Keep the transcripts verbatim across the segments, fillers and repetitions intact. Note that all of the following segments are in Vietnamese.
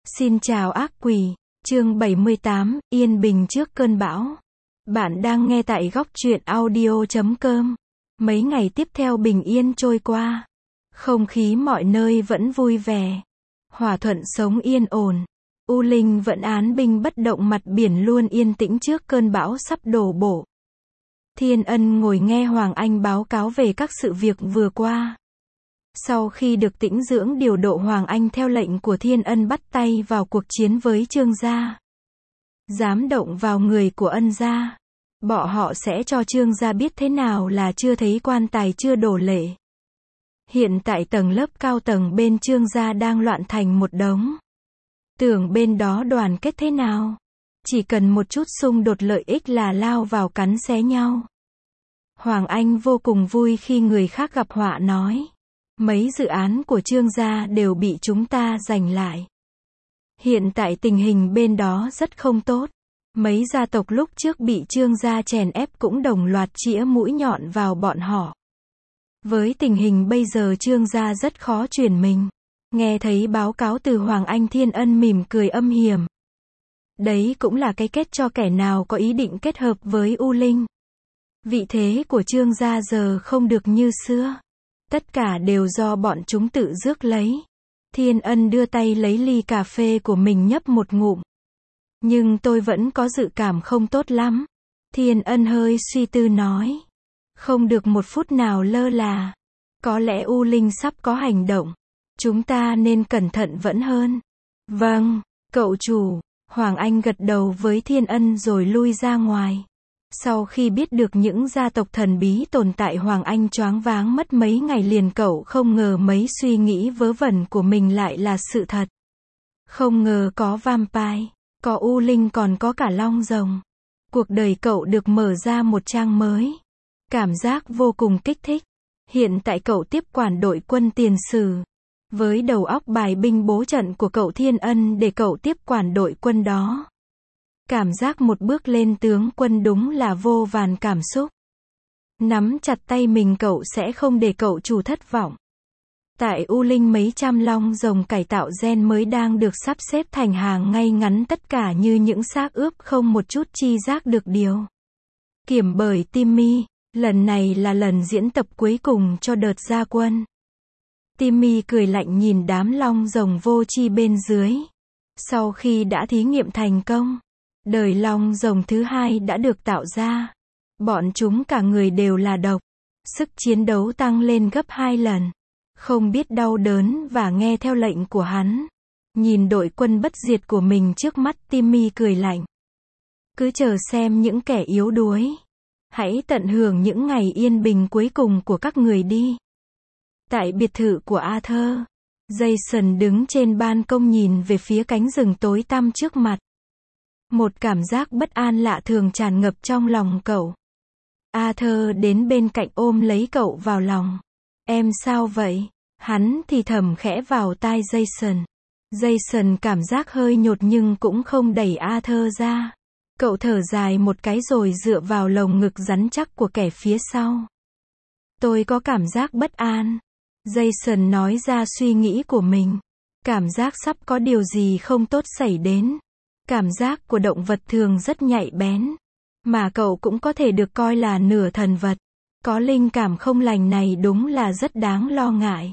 Xin chào ác quỷ, chương bảy mươi tám, yên bình trước cơn bão. Bạn đang nghe tại góc truyện audio chấm com. Mấy ngày tiếp theo bình yên trôi qua. Không khí mọi nơi vẫn vui vẻ. Hòa thuận sống yên ổn. U Linh vẫn án binh bất động, mặt biển luôn yên tĩnh trước cơn bão sắp đổ bộ. Thiên Ân ngồi nghe Hoàng Anh báo cáo về các sự việc vừa qua. Sau khi được tĩnh dưỡng điều độ, Hoàng Anh theo lệnh của Thiên Ân bắt tay vào cuộc chiến với Trương gia. Dám động vào người của Ân gia, bọn họ sẽ cho Trương gia biết thế nào là chưa thấy quan tài chưa đổ lệ. Hiện tại tầng lớp cao tầng bên Trương gia đang loạn thành một đống. Tưởng bên đó đoàn kết thế nào? Chỉ cần một chút xung đột lợi ích là lao vào cắn xé nhau. Hoàng Anh vô cùng vui khi người khác gặp họa, nói: mấy dự án của Trương gia đều bị chúng ta giành lại. Hiện tại tình hình bên đó rất không tốt. Mấy gia tộc lúc trước bị Trương gia chèn ép cũng đồng loạt chĩa mũi nhọn vào bọn họ. Với tình hình bây giờ Trương gia rất khó chuyển mình. Nghe thấy báo cáo từ Hoàng Anh, Thiên Ân mỉm cười âm hiểm. Đấy cũng là cái kết cho kẻ nào có ý định kết hợp với U Linh. Vị thế của Trương gia giờ không được như xưa. Tất cả đều do bọn chúng tự rước lấy. Thiên Ân đưa tay lấy ly cà phê của mình nhấp một ngụm. Nhưng tôi vẫn có dự cảm không tốt lắm. Thiên Ân hơi suy tư nói. Không được một phút nào lơ là. Có lẽ U Linh sắp có hành động. Chúng ta nên cẩn thận vẫn hơn. Vâng, cậu chủ. Hoàng Anh gật đầu với Thiên Ân rồi lui ra ngoài. Sau khi biết được những gia tộc thần bí tồn tại, Hoàng Anh choáng váng mất mấy ngày liền. Cậu không ngờ mấy suy nghĩ vớ vẩn của mình lại là sự thật. Không ngờ có vampire, có U Linh, còn có cả long rồng. Cuộc đời cậu được mở ra một trang mới. Cảm giác vô cùng kích thích. Hiện tại cậu tiếp quản đội quân tiền sử. Với đầu óc bài binh bố trận của cậu Thiên Ân để cậu tiếp quản đội quân đó. Cảm giác một bước lên tướng quân đúng là vô vàn cảm xúc. Nắm chặt tay mình cậu sẽ không để cậu chủ thất vọng. Tại U Linh mấy trăm long rồng cải tạo gen mới đang được sắp xếp thành hàng ngay ngắn, tất cả như những xác ướp, không một chút chi giác được điều. Kiểm bởi Timmy, lần này là lần diễn tập cuối cùng cho đợt ra quân. Timmy cười lạnh nhìn đám long rồng vô tri bên dưới. Sau khi đã thí nghiệm thành công, đời long rồng thứ hai đã được tạo ra. Bọn chúng cả người đều là độc. Sức chiến đấu tăng lên gấp hai lần. Không biết đau đớn và nghe theo lệnh của hắn. Nhìn đội quân bất diệt của mình trước mắt, Timmy cười lạnh. Cứ chờ xem những kẻ yếu đuối. Hãy tận hưởng những ngày yên bình cuối cùng của các người đi. Tại biệt thự của Arthur, Jason đứng trên ban công nhìn về phía cánh rừng tối tăm trước mặt. Một cảm giác bất an lạ thường tràn ngập trong lòng cậu. Arthur đến bên cạnh ôm lấy cậu vào lòng. Em sao vậy? Hắn thì thầm khẽ vào tai Jason. Jason cảm giác hơi nhột nhưng cũng không đẩy Arthur ra. Cậu thở dài một cái rồi dựa vào lồng ngực rắn chắc của kẻ phía sau. Tôi có cảm giác bất an. Jason nói ra suy nghĩ của mình. Cảm giác sắp có điều gì không tốt xảy đến. Cảm giác của động vật thường rất nhạy bén. Mà cậu cũng có thể được coi là nửa thần vật. Có linh cảm không lành này đúng là rất đáng lo ngại.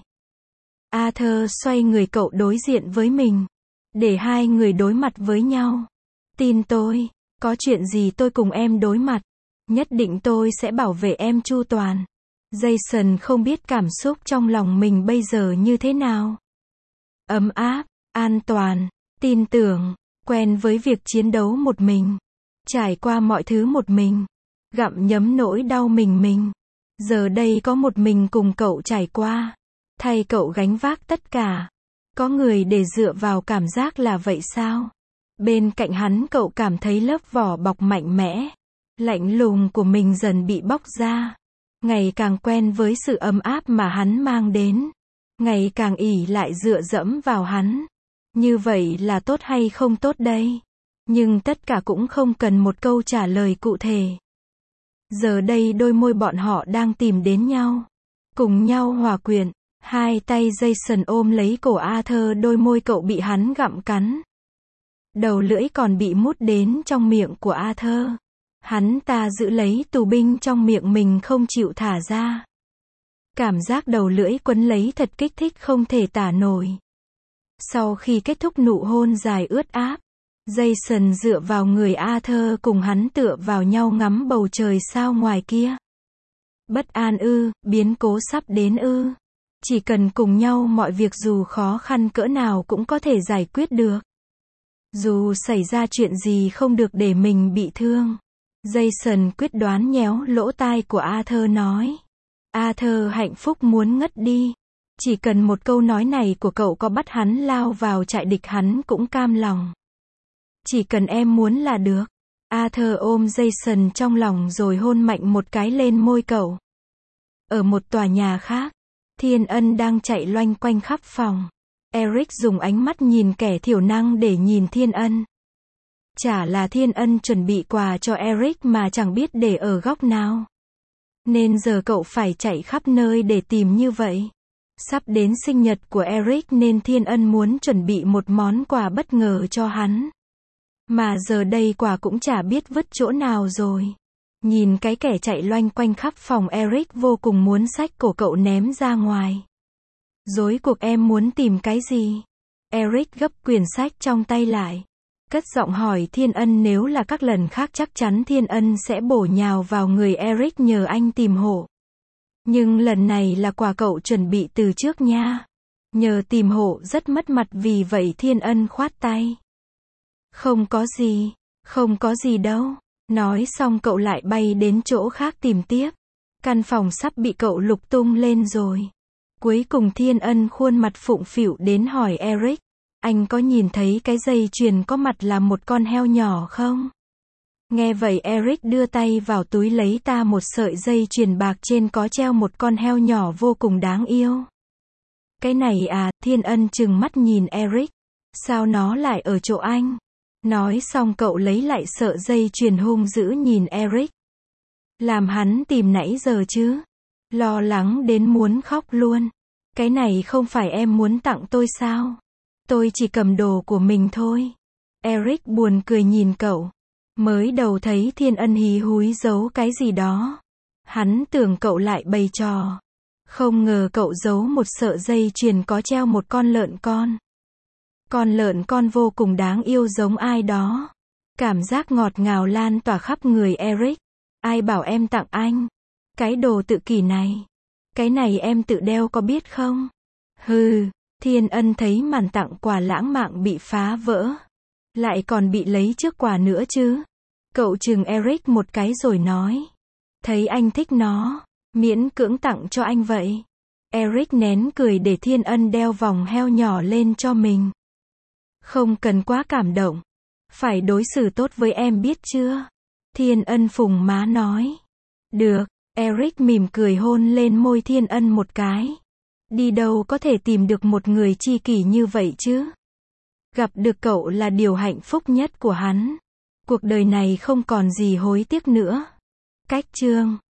Arthur xoay người cậu đối diện với mình. Để hai người đối mặt với nhau. Tin tôi, có chuyện gì tôi cùng em đối mặt. Nhất định tôi sẽ bảo vệ em chu toàn. Jason không biết cảm xúc trong lòng mình bây giờ như thế nào. Ấm áp, an toàn, tin tưởng, quen với việc chiến đấu một mình. Trải qua mọi thứ một mình. Gặm nhấm nỗi đau mình mình. Giờ đây có một mình cùng cậu trải qua. Thay cậu gánh vác tất cả. Có người để dựa vào, cảm giác là vậy sao? Bên cạnh hắn cậu cảm thấy lớp vỏ bọc mạnh mẽ, lạnh lùng của mình dần bị bóc ra. Ngày càng quen với sự ấm áp mà hắn mang đến. Ngày càng ỷ lại dựa dẫm vào hắn. Như vậy là tốt hay không tốt đây? Nhưng tất cả cũng không cần một câu trả lời cụ thể. Giờ đây đôi môi bọn họ đang tìm đến nhau. Cùng nhau hòa quyện. Hai tay Jason ôm lấy cổ Arthur, đôi môi cậu bị hắn gặm cắn. Đầu lưỡi còn bị mút đến trong miệng của Arthur. Hắn ta giữ lấy tù binh trong miệng mình không chịu thả ra. Cảm giác đầu lưỡi quấn lấy thật kích thích không thể tả nổi. Sau khi kết thúc nụ hôn dài ướt áp, Jason dựa vào người Arthur cùng hắn tựa vào nhau ngắm bầu trời sao ngoài kia. Bất an ư, biến cố sắp đến ư. Chỉ cần cùng nhau mọi việc dù khó khăn cỡ nào cũng có thể giải quyết được. Dù xảy ra chuyện gì không được để mình bị thương. Jason quyết đoán nhéo lỗ tai của Arthur nói. Arthur hạnh phúc muốn ngất đi. Chỉ cần một câu nói này của cậu có bắt hắn lao vào trại địch hắn cũng cam lòng. Chỉ cần em muốn là được. Arthur ôm Jason trong lòng rồi hôn mạnh một cái lên môi cậu. Ở một tòa nhà khác, Thiên Ân đang chạy loanh quanh khắp phòng. Eric dùng ánh mắt nhìn kẻ thiểu năng để nhìn Thiên Ân. Chả là Thiên Ân chuẩn bị quà cho Eric mà chẳng biết để ở góc nào. Nên giờ cậu phải chạy khắp nơi để tìm như vậy. Sắp đến sinh nhật của Eric nên Thiên Ân muốn chuẩn bị một món quà bất ngờ cho hắn. Mà giờ đây quà cũng chả biết vứt chỗ nào rồi. Nhìn cái kẻ chạy loanh quanh khắp phòng, Eric vô cùng muốn xách cổ cậu ném ra ngoài. Rối cuộc em muốn tìm cái gì? Eric gấp quyển sách trong tay lại. Cất giọng hỏi Thiên Ân, nếu là các lần khác chắc chắn Thiên Ân sẽ bổ nhào vào người Eric nhờ anh tìm hộ. Nhưng lần này là quà cậu chuẩn bị từ trước nha. Nhờ tìm hộ rất mất mặt, vì vậy Thiên Ân khoát tay. Không có gì, không có gì đâu. Nói xong cậu lại bay đến chỗ khác tìm tiếp. Căn phòng sắp bị cậu lục tung lên rồi. Cuối cùng Thiên Ân khuôn mặt phụng phịu đến hỏi Eric. Anh có nhìn thấy cái dây chuyền có mặt là một con heo nhỏ không? Nghe vậy Eric đưa tay vào túi lấy ta một sợi dây chuyền bạc, trên có treo một con heo nhỏ vô cùng đáng yêu. Cái này à? Thiên Ân trừng mắt nhìn Eric. Sao nó lại ở chỗ anh? Nói xong cậu lấy lại sợi dây chuyền hung dữ nhìn Eric. Làm hắn tìm nãy giờ chứ. Lo lắng đến muốn khóc luôn. Cái này không phải em muốn tặng tôi sao? Tôi chỉ cầm đồ của mình thôi. Eric buồn cười nhìn cậu. Mới đầu thấy Thiên Ân hí húi giấu cái gì đó. Hắn tưởng cậu lại bày trò. Không ngờ cậu giấu một sợi dây chuyền có treo một con lợn con. Con lợn con vô cùng đáng yêu giống ai đó. Cảm giác ngọt ngào lan tỏa khắp người Eric. Ai bảo em tặng anh? Cái đồ tự kỷ này. Cái này em tự đeo có biết không? Hừ, Thiên Ân thấy màn tặng quà lãng mạn bị phá vỡ. Lại còn bị lấy trước quà nữa chứ. Cậu chừng Eric một cái rồi nói. Thấy anh thích nó, miễn cưỡng tặng cho anh vậy. Eric nén cười để Thiên Ân đeo vòng heo nhỏ lên cho mình. Không cần quá cảm động. Phải đối xử tốt với em biết chưa? Thiên Ân phùng má nói. Được, Eric mỉm cười hôn lên môi Thiên Ân một cái. Đi đâu có thể tìm được một người tri kỷ như vậy chứ? Gặp được cậu là điều hạnh phúc nhất của hắn. Cuộc đời này không còn gì hối tiếc nữa. Cách chương